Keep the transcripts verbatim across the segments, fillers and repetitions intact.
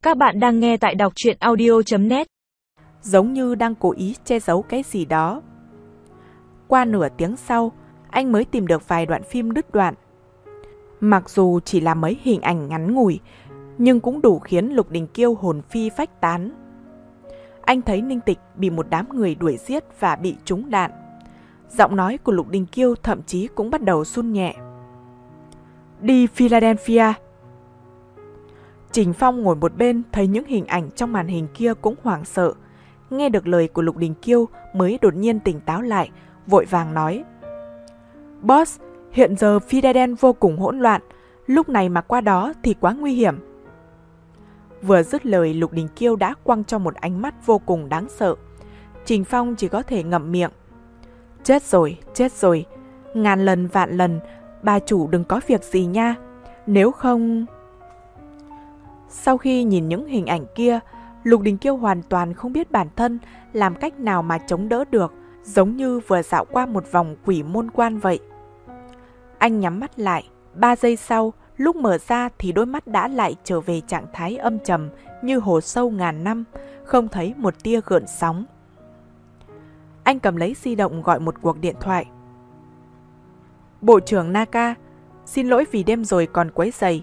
Các bạn đang nghe tại đọc truyện audio chấm net. Giống như đang cố ý che giấu cái gì đó. Qua nửa tiếng sau, anh mới tìm được vài đoạn phim đứt đoạn. Mặc dù chỉ là mấy hình ảnh ngắn ngủi, nhưng cũng đủ khiến Lục Đình Kiêu hồn phi phách tán. Anh thấy Ninh Tịch bị một đám người đuổi giết và bị trúng đạn. Giọng nói của Lục Đình Kiêu thậm chí cũng bắt đầu run nhẹ. Đi Philadelphia. Trình Phong ngồi một bên thấy những hình ảnh trong màn hình kia cũng hoảng sợ. Nghe được lời của Lục Đình Kiêu mới đột nhiên tỉnh táo lại, vội vàng nói. Boss, hiện giờ Philadelphia vô cùng hỗn loạn, lúc này mà qua đó thì quá nguy hiểm. Vừa dứt lời, Lục Đình Kiêu đã quăng cho một ánh mắt vô cùng đáng sợ. Trình Phong chỉ có thể ngậm miệng. Chết rồi, chết rồi. Ngàn lần vạn lần, bà chủ đừng có việc gì nha. Nếu không... Sau khi nhìn những hình ảnh kia, Lục Đình Kiêu hoàn toàn không biết bản thân làm cách nào mà chống đỡ được, giống như vừa dạo qua một vòng quỷ môn quan vậy. Anh nhắm mắt lại, ba giây sau, lúc mở ra thì đôi mắt đã lại trở về trạng thái âm trầm như hồ sâu ngàn năm, không thấy một tia gợn sóng. Anh cầm lấy di động gọi một cuộc điện thoại. Bộ trưởng Naka, xin lỗi vì đêm rồi còn quấy rầy.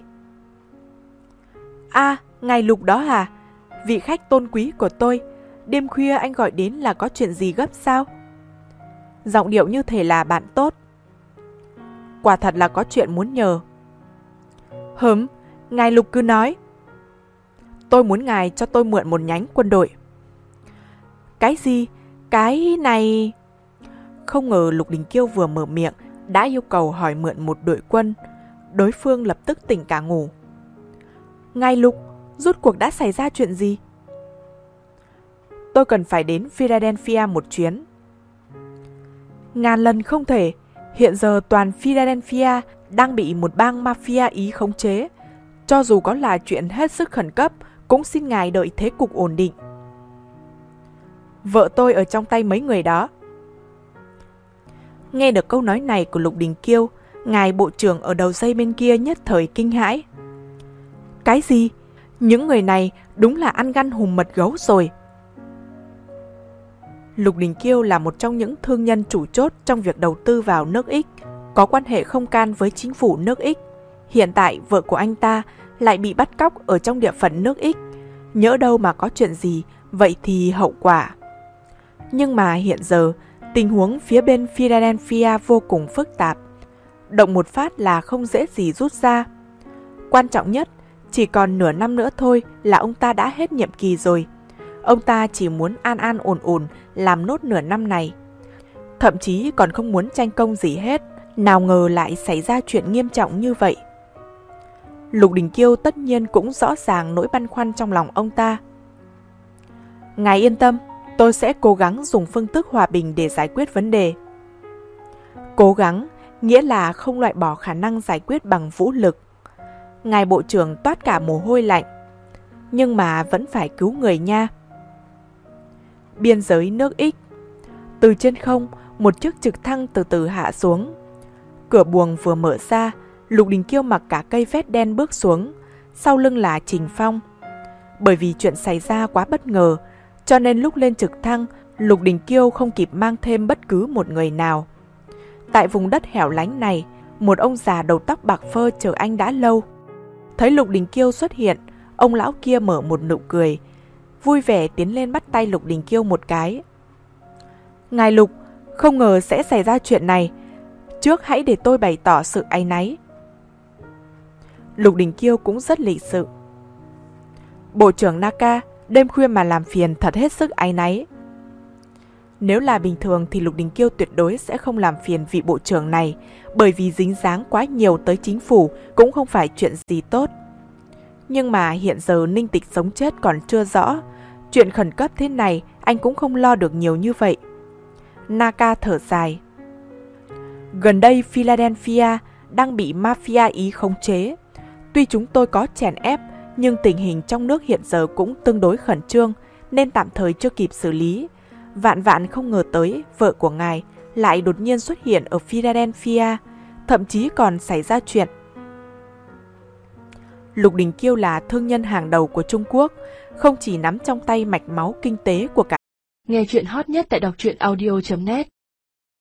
À, ngài Lục đó hả? Vị khách tôn quý của tôi, đêm khuya anh gọi đến là có chuyện gì gấp sao? Giọng điệu như thể là bạn tốt. Quả thật là có chuyện muốn nhờ. Hửm, ngài Lục cứ nói. Tôi muốn ngài cho tôi mượn một nhánh quân đội. Cái gì? Cái này... Không ngờ Lục Đình Kiêu vừa mở miệng đã yêu cầu hỏi mượn một đội quân. Đối phương lập tức tỉnh cả ngủ. Ngài Lục, rốt cuộc đã xảy ra chuyện gì? Tôi cần phải đến Philadelphia một chuyến. Ngàn lần không thể. Hiện giờ toàn Philadelphia đang bị một bang mafia Ý khống chế. Cho dù có là chuyện hết sức khẩn cấp, cũng xin ngài đợi thế cục ổn định. Vợ tôi ở trong tay mấy người đó. Nghe được câu nói này của Lục Đình Kiêu, ngài bộ trưởng ở đầu dây bên kia nhất thời kinh hãi. Cái gì? Những người này đúng là ăn gan hùm mật gấu rồi. Lục Đình Kiêu là một trong những thương nhân chủ chốt trong việc đầu tư vào nước Ích, có quan hệ không can với chính phủ nước Ích. Hiện tại vợ của anh ta lại bị bắt cóc ở trong địa phận nước Ích. Nhỡ đâu mà có chuyện gì, vậy thì hậu quả. Nhưng mà hiện giờ, tình huống phía bên Philadelphia vô cùng phức tạp. Động một phát là không dễ gì rút ra. Quan trọng nhất, chỉ còn nửa năm nữa thôi là ông ta đã hết nhiệm kỳ rồi. Ông ta chỉ muốn an an ổn ổn làm nốt nửa năm này. Thậm chí còn không muốn tranh công gì hết. Nào ngờ lại xảy ra chuyện nghiêm trọng như vậy. Lục Đình Kiêu tất nhiên cũng rõ ràng nỗi băn khoăn trong lòng ông ta. Ngài yên tâm, tôi sẽ cố gắng dùng phương thức hòa bình để giải quyết vấn đề. Cố gắng nghĩa là không loại bỏ khả năng giải quyết bằng vũ lực. Ngài bộ trưởng toát cả mồ hôi lạnh. Nhưng mà vẫn phải cứu người nha. Biên giới nước Ích. Từ trên không, một chiếc trực thăng từ từ hạ xuống. Cửa buồng vừa mở ra, Lục Đình Kiêu mặc cả cây vest đen bước xuống. Sau lưng là Trình Phong. Bởi vì chuyện xảy ra quá bất ngờ, cho nên lúc lên trực thăng, Lục Đình Kiêu không kịp mang thêm bất cứ một người nào. Tại vùng đất hẻo lánh này, một ông già đầu tóc bạc phơ chờ anh đã lâu. Thấy Lục Đình Kiêu xuất hiện, ông lão kia mở một nụ cười, vui vẻ tiến lên bắt tay Lục Đình Kiêu một cái. Ngài Lục, không ngờ sẽ xảy ra chuyện này. Trước hãy để tôi bày tỏ sự áy náy. Lục Đình Kiêu cũng rất lịch sự. Bộ trưởng Naka, đêm khuya mà làm phiền thật hết sức áy náy. Nếu là bình thường thì Lục Đình Kiêu tuyệt đối sẽ không làm phiền vị bộ trưởng này, bởi vì dính dáng quá nhiều tới chính phủ cũng không phải chuyện gì tốt. Nhưng mà hiện giờ Ninh Tịch sống chết còn chưa rõ, chuyện khẩn cấp thế này anh cũng không lo được nhiều như vậy. Naka thở dài. Gần đây Philadelphia đang bị mafia Ý khống chế. Tuy chúng tôi có chèn ép, nhưng tình hình trong nước hiện giờ cũng tương đối khẩn trương, nên tạm thời chưa kịp xử lý. Vạn vạn không ngờ tới vợ của ngài lại đột nhiên xuất hiện ở Philadelphia, thậm chí còn xảy ra chuyện. Lục Đình Kiêu là thương nhân hàng đầu của Trung Quốc, không chỉ nắm trong tay mạch máu kinh tế của cả. Nghe chuyện hot nhất tại đọc truyện audio chấm net